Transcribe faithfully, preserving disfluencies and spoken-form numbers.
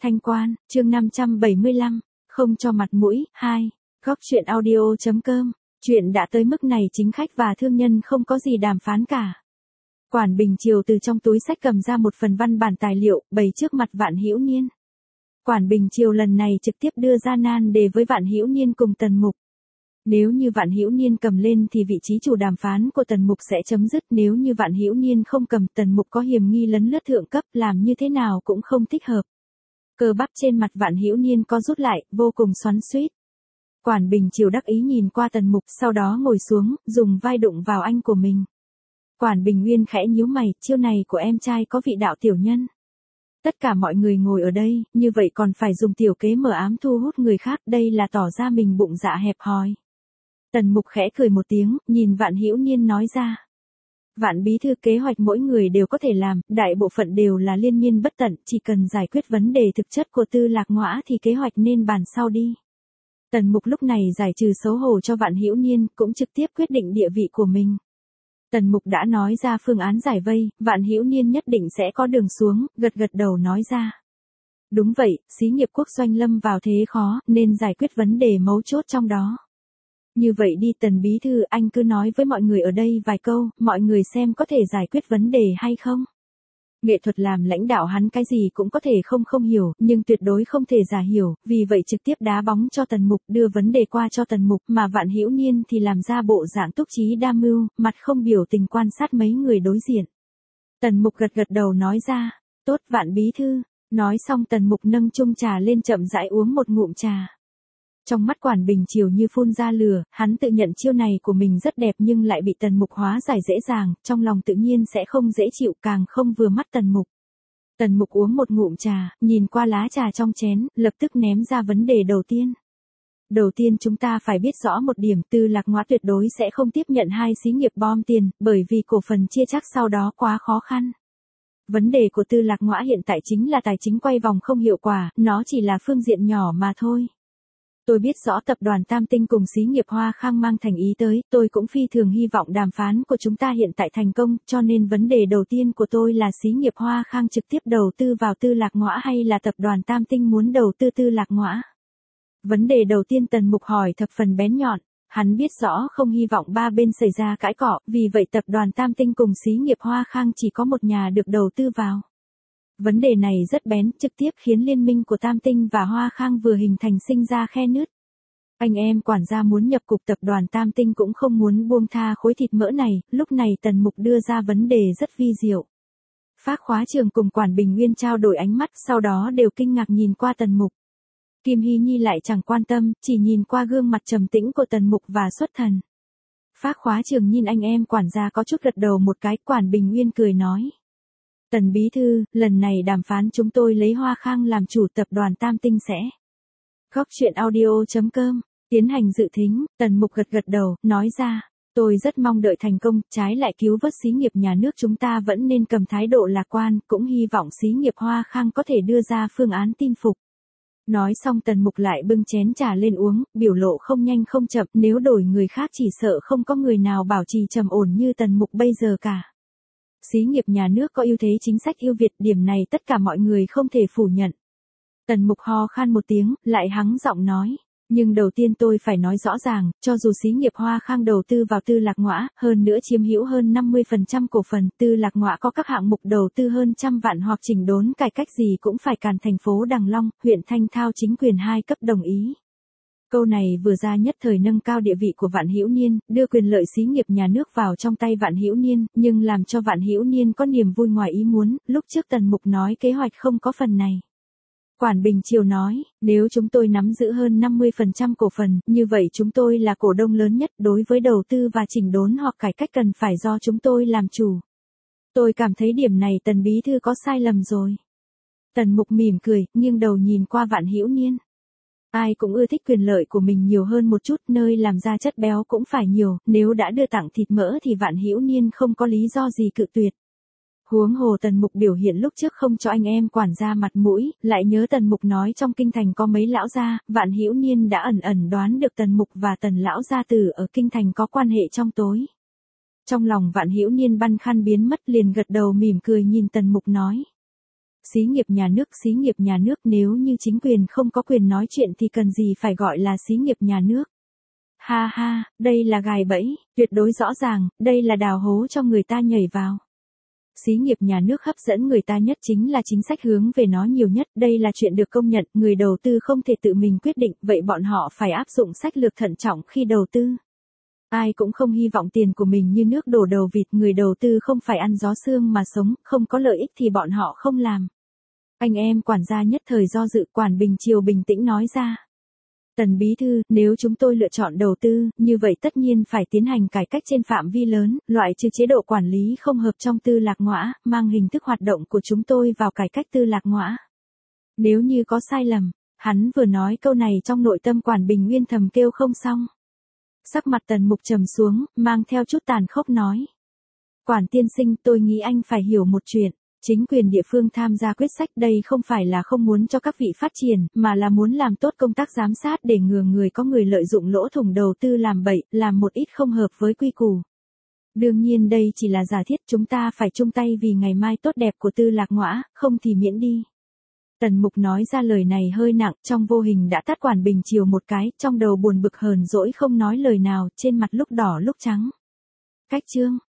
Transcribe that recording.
Thanh Quan, chương năm trăm bảy mươi lăm, không cho mặt mũi, hai, góc chuyện audio.com, chuyện đã tới mức này chính khách và thương nhân không có gì đàm phán cả. Quản Bình Triều từ trong túi xách cầm ra một phần văn bản tài liệu, bày trước mặt Vạn Hữu Niên. Quản Bình Triều lần này trực tiếp đưa ra nan đề với Vạn Hữu Niên cùng Tần Mục. Nếu như Vạn Hữu Niên cầm lên thì vị trí chủ đàm phán của Tần Mục sẽ chấm dứt, nếu như Vạn Hữu Niên không cầm, Tần Mục có hiềm nghi lấn lướt thượng cấp, làm như thế nào cũng không thích hợp. Cơ bắp trên mặt Vạn Hữu Niên co rút lại, vô cùng xoắn xuýt. Quản Bình Triều đắc ý nhìn qua Tần Mục, sau đó ngồi xuống, dùng vai đụng vào anh của mình. Quản Bình Nguyên khẽ nhíu mày, chiêu này của em trai có vị đạo tiểu nhân. Tất cả mọi người ngồi ở đây, như vậy còn phải dùng tiểu kế mờ ám thu hút người khác, đây là tỏ ra mình bụng dạ hẹp hòi. Tần Mục khẽ cười một tiếng, nhìn Vạn Hữu Niên nói ra. Vạn bí thư, kế hoạch mỗi người đều có thể làm, đại bộ phận đều là liên miên bất tận, chỉ cần giải quyết vấn đề thực chất của Tư Lạc Ngõa thì kế hoạch nên bàn sau đi. Tần Mục lúc này giải trừ xấu hổ cho Vạn Hữu Niên, cũng trực tiếp quyết định địa vị của mình. Tần Mục đã nói ra phương án giải vây, Vạn Hữu Niên nhất định sẽ có đường xuống, gật gật đầu nói ra. Đúng vậy, xí nghiệp quốc doanh lâm vào thế khó, nên giải quyết vấn đề mấu chốt trong đó. Như vậy đi Tần bí thư, anh cứ nói với mọi người ở đây vài câu, mọi người xem có thể giải quyết vấn đề hay không. Nghệ thuật làm lãnh đạo hắn cái gì cũng có thể không không hiểu, nhưng tuyệt đối không thể giả hiểu, vì vậy trực tiếp đá bóng cho Tần Mục, đưa vấn đề qua cho Tần Mục, mà Vạn Hữu Niên thì làm ra bộ dạng túc trí đa mưu, mặt không biểu tình quan sát mấy người đối diện. Tần Mục gật gật đầu nói ra, tốt Vạn bí thư. Nói xong Tần Mục nâng chung trà lên chậm rãi uống một ngụm trà. Trong mắt Quản Bình Triều như phun ra lửa, hắn tự nhận chiêu này của mình rất đẹp nhưng lại bị Tần Mục hóa giải dễ dàng, trong lòng tự nhiên sẽ không dễ chịu, càng không vừa mắt Tần Mục. Tần Mục uống một ngụm trà, nhìn qua lá trà trong chén, lập tức ném ra vấn đề đầu tiên. Đầu tiên chúng ta phải biết rõ một điểm, Tư Lạc Ngõa tuyệt đối sẽ không tiếp nhận hai xí nghiệp bom tiền, bởi vì cổ phần chia chắc sau đó quá khó khăn. Vấn đề của Tư Lạc Ngõa hiện tại chính là tài chính quay vòng không hiệu quả, nó chỉ là phương diện nhỏ mà thôi. Tôi biết rõ tập đoàn Tam Tinh cùng xí nghiệp Hoa Khang mang thành ý tới, tôi cũng phi thường hy vọng đàm phán của chúng ta hiện tại thành công, cho nên vấn đề đầu tiên của tôi là xí nghiệp Hoa Khang trực tiếp đầu tư vào Tư Lạc Ngõa hay là tập đoàn Tam Tinh muốn đầu tư Tư Lạc Ngõa. Vấn đề đầu tiên Tần Mục hỏi thập phần bén nhọn, hắn biết rõ không hy vọng ba bên xảy ra cãi cọ, vì vậy tập đoàn Tam Tinh cùng xí nghiệp Hoa Khang chỉ có một nhà được đầu tư vào. Vấn đề này rất bén, trực tiếp khiến liên minh của Tam Tinh và Hoa Khang vừa hình thành sinh ra khe nứt. Anh em quản gia muốn nhập cục tập đoàn Tam Tinh cũng không muốn buông tha khối thịt mỡ này, lúc này Tần Mục đưa ra vấn đề rất vi diệu. Phác Khóa Trường cùng Quản Bình Nguyên trao đổi ánh mắt, sau đó đều kinh ngạc nhìn qua Tần Mục. Kim Hy Nhi lại chẳng quan tâm, chỉ nhìn qua gương mặt trầm tĩnh của Tần Mục và xuất thần. Phác Khóa Trường nhìn anh em quản gia có chút gật đầu một cái, Quản Bình Nguyên cười nói. Tần bí thư, lần này đàm phán chúng tôi lấy Hoa Khang làm chủ, tập đoàn Tam Tinh sẽ. Góc chuyện audio.com, tiến hành dự thính, Tần Mục gật gật đầu, nói ra. Tôi rất mong đợi thành công, trái lại cứu vớt xí nghiệp nhà nước chúng ta vẫn nên cầm thái độ lạc quan, cũng hy vọng xí nghiệp Hoa Khang có thể đưa ra phương án tin phục. Nói xong Tần Mục lại bưng chén trà lên uống, biểu lộ không nhanh không chậm, nếu đổi người khác chỉ sợ không có người nào bảo trì trầm ổn như Tần Mục bây giờ cả. Xí nghiệp nhà nước có ưu thế chính sách ưu việt, điểm này tất cả mọi người không thể phủ nhận. Tần Mục ho khan một tiếng, lại hắng giọng nói. Nhưng đầu tiên tôi phải nói rõ ràng, cho dù xí nghiệp Hoa Khang đầu tư vào Tư Lạc Ngõa, hơn nữa chiếm hữu hơn năm mươi phần trăm cổ phần, Tư Lạc Ngõa có các hạng mục đầu tư hơn trăm vạn hoặc chỉnh đốn cải cách gì cũng phải càn thành phố Đằng Long, huyện Thanh Thao chính quyền hai cấp đồng ý. Câu này vừa ra nhất thời nâng cao địa vị của Vạn Hữu Niên, đưa quyền lợi xí nghiệp nhà nước vào trong tay Vạn Hữu Niên, nhưng làm cho Vạn Hữu Niên có niềm vui ngoài ý muốn, lúc trước Tần Mục nói kế hoạch không có phần này. Quản Bình Triều nói, nếu chúng tôi nắm giữ hơn năm mươi phần trăm cổ phần, như vậy chúng tôi là cổ đông lớn nhất, đối với đầu tư và chỉnh đốn hoặc cải cách cần phải do chúng tôi làm chủ. Tôi cảm thấy điểm này Tần bí thư có sai lầm rồi. Tần Mục mỉm cười, nghiêng đầu nhìn qua Vạn Hữu Niên. Ai cũng ưa thích quyền lợi của mình nhiều hơn một chút, nơi làm ra chất béo cũng phải nhiều, nếu đã đưa tặng thịt mỡ thì Vạn Hữu Niên không có lý do gì cự tuyệt. Huống hồ Tần Mục biểu hiện lúc trước không cho anh em quản gia mặt mũi, lại nhớ Tần Mục nói trong kinh thành có mấy lão gia, Vạn Hữu Niên đã ẩn ẩn đoán được Tần Mục và Tần lão gia tử ở kinh thành có quan hệ trong tối. Trong lòng Vạn Hữu Niên băn khoăn biến mất, liền gật đầu mỉm cười nhìn Tần Mục nói. Xí nghiệp nhà nước, xí nghiệp nhà nước, nếu như chính quyền không có quyền nói chuyện thì cần gì phải gọi là xí nghiệp nhà nước. Ha ha, đây là gài bẫy, tuyệt đối rõ ràng, đây là đào hố cho người ta nhảy vào. Xí nghiệp nhà nước hấp dẫn người ta nhất chính là chính sách hướng về nó nhiều nhất, đây là chuyện được công nhận, người đầu tư không thể tự mình quyết định, vậy bọn họ phải áp dụng sách lược thận trọng khi đầu tư. Ai cũng không hy vọng tiền của mình như nước đổ đầu vịt, người đầu tư không phải ăn gió sương mà sống, không có lợi ích thì bọn họ không làm. Anh em quản gia nhất thời do dự, Quản Bình Triều bình tĩnh nói ra. Tần bí thư, nếu chúng tôi lựa chọn đầu tư, như vậy tất nhiên phải tiến hành cải cách trên phạm vi lớn, loại trừ chế độ quản lý không hợp trong tư lạc ngõa, mang hình thức hoạt động của chúng tôi vào cải cách tư lạc ngõa. Nếu như có sai lầm, hắn vừa nói câu này trong nội tâm Quản Bình Nguyên thầm kêu không xong. Sắc mặt Tần Mục trầm xuống, mang theo chút tàn khốc nói. Quản tiên sinh, tôi nghĩ anh phải hiểu một chuyện. Chính quyền địa phương tham gia quyết sách đây không phải là không muốn cho các vị phát triển, mà là muốn làm tốt công tác giám sát để ngừa người có người lợi dụng lỗ thủng đầu tư làm bậy, làm một ít không hợp với quy củ. Đương nhiên đây chỉ là giả thiết, chúng ta phải chung tay vì ngày mai tốt đẹp của tư lạc ngõa, không thì miễn đi. Tần Mục nói ra lời này hơi nặng, trong vô hình đã tát Quản Bình Triều một cái, trong đầu buồn bực hờn dỗi không nói lời nào, trên mặt lúc đỏ lúc trắng. Cách chương